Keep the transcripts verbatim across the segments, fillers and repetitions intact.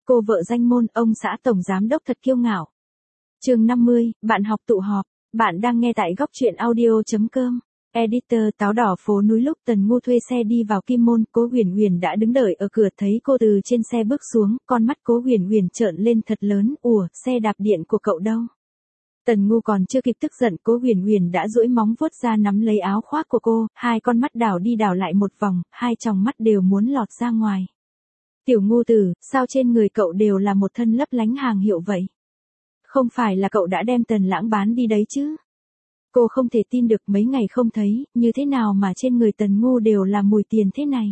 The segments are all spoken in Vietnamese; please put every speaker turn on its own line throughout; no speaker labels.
Cô vợ danh môn, ông xã tổng giám đốc thật kiêu ngạo. Chương năm mươi, bạn học tụ họp. Bạn đang nghe tại góc truyện audio.com. Editor Táo đỏ phố núi. Lúc Tần Ngu thuê xe đi vào Kim Môn, Cố Huyền Huyền đã đứng đợi ở cửa. Thấy cô từ trên xe bước xuống, con mắt Cố Huyền Huyền trợn lên thật lớn. Ủa, xe đạp điện của cậu đâu? Tần Ngu còn chưa kịp tức giận, Cố Huyền Huyền đã duỗi móng vuốt ra nắm lấy áo khoác của cô, hai con mắt đảo đi đảo lại một vòng, hai tròng mắt đều muốn lọt ra ngoài. Tiểu Ngu tử, sao trên người cậu đều là một thân lấp lánh hàng hiệu vậy? Không phải là cậu đã đem Tần Lãng bán đi đấy chứ? Cô không thể tin được, mấy ngày không thấy, như thế nào mà trên người Tần Ngu đều là mùi tiền thế này.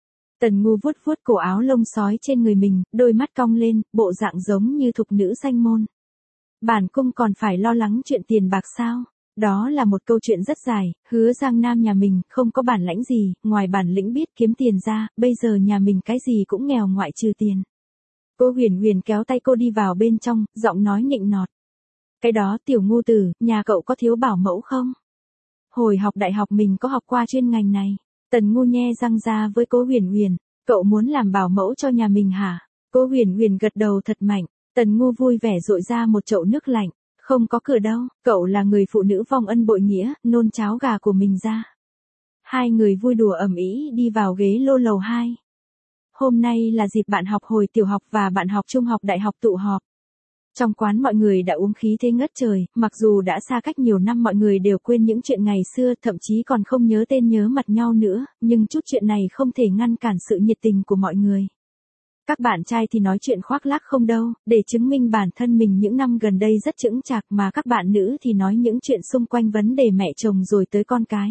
Tần Ngu vuốt vuốt cổ áo lông sói trên người mình, đôi mắt cong lên, bộ dạng giống như thục nữ danh môn. Bản cung còn phải lo lắng chuyện tiền bạc sao? Đó là một câu chuyện rất dài. Hứa Giang Nam nhà mình không có bản lãnh gì, ngoài bản lĩnh biết kiếm tiền ra, bây giờ nhà mình cái gì cũng nghèo ngoại trừ tiền. Cô Huyền Huyền kéo tay cô đi vào bên trong, giọng nói nịnh nọt. Cái đó Tiểu Ngu tử, nhà cậu có thiếu bảo mẫu không? Hồi học đại học mình có học qua chuyên ngành này. Tần Ngu nhe răng ra với Cố Huyền Huyền. Cậu muốn làm bảo mẫu cho nhà mình hả? Cố Huyền Huyền gật đầu thật mạnh. Tần Ngu vui vẻ dội ra một chậu nước lạnh. Không có cửa đâu, cậu là người phụ nữ vong ân bội nghĩa, nôn cháo gà của mình ra. Hai người vui đùa ầm ĩ đi vào ghế lô lầu hai. Hôm nay là dịp bạn học hồi tiểu học và bạn học trung học đại học tụ họp. Trong quán mọi người đã uống khí thế ngất trời, mặc dù đã xa cách nhiều năm mọi người đều quên những chuyện ngày xưa, thậm chí còn không nhớ tên nhớ mặt nhau nữa, nhưng chút chuyện này không thể ngăn cản sự nhiệt tình của mọi người. Các bạn trai thì nói chuyện khoác lác không đâu, để chứng minh bản thân mình những năm gần đây rất chững chạc, mà các bạn nữ thì nói những chuyện xung quanh vấn đề mẹ chồng rồi tới con cái.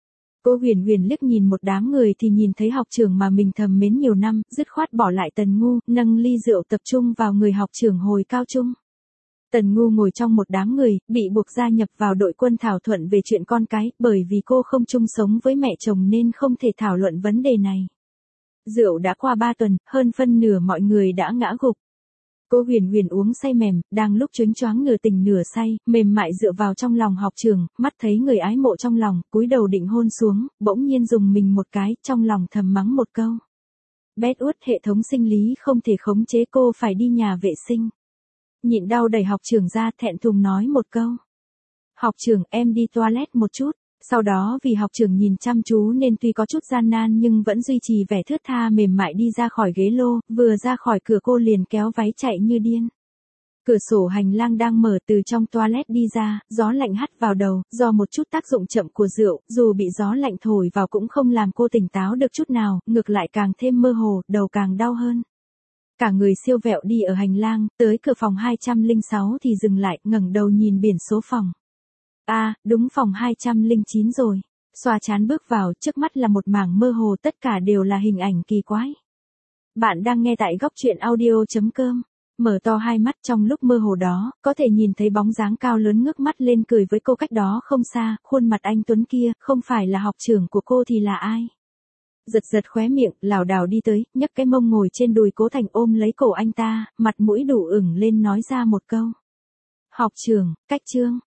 Cô Huyền Huyền liếc nhìn một đám người thì nhìn thấy học trưởng mà mình thầm mến nhiều năm, dứt khoát bỏ lại Tần Ngu, nâng ly rượu tập trung vào người học trưởng hồi cao trung. Tần Ngu ngồi trong một đám người, bị buộc gia nhập vào đội quân thảo thuận về chuyện con cái, bởi vì cô không chung sống với mẹ chồng nên không thể thảo luận vấn đề này. Rượu đã qua ba tuần, hơn phân nửa mọi người đã ngã gục. Cô Huyền Huyền uống say mềm, đang lúc choáng choáng nửa tỉnh nửa say, mềm mại dựa vào trong lòng học trưởng, mắt thấy người ái mộ trong lòng, cúi đầu định hôn xuống, bỗng nhiên dùng mình một cái, trong lòng thầm mắng một câu. Bét uất, hệ thống sinh lý không thể khống chế, cô phải đi nhà vệ sinh. Nhịn đau đẩy học trưởng ra, thẹn thùng nói một câu. Học trưởng, em đi toilet một chút. Sau đó vì học trưởng nhìn chăm chú nên tuy có chút gian nan nhưng vẫn duy trì vẻ thướt tha mềm mại đi ra khỏi ghế lô, vừa ra khỏi cửa cô liền kéo váy chạy như điên. Cửa sổ hành lang đang mở, từ trong toilet đi ra, gió lạnh hắt vào đầu, do một chút tác dụng chậm của rượu, dù bị gió lạnh thổi vào cũng không làm cô tỉnh táo được chút nào, ngược lại càng thêm mơ hồ, đầu càng đau hơn. Cả người siêu vẹo đi ở hành lang, tới cửa phòng hai trăm lẻ sáu thì dừng lại, ngẩng đầu nhìn biển số phòng. À, đúng phòng hai trăm lẻ chín rồi. Xoa chán bước vào, trước mắt là một mảng mơ hồ, tất cả đều là hình ảnh kỳ quái. Bạn đang nghe tại góc truyện audio.com. Mở to hai mắt, trong lúc mơ hồ đó, có thể nhìn thấy bóng dáng cao lớn ngước mắt lên cười với cô cách đó không xa, khuôn mặt anh tuấn kia, không phải là học trưởng của cô thì là ai? Giật giật khóe miệng, lảo đảo đi tới, nhấc cái mông ngồi trên đùi Cố Thành ôm lấy cổ anh ta, mặt mũi đủ ửng lên nói ra một câu. Học trưởng, cách chương.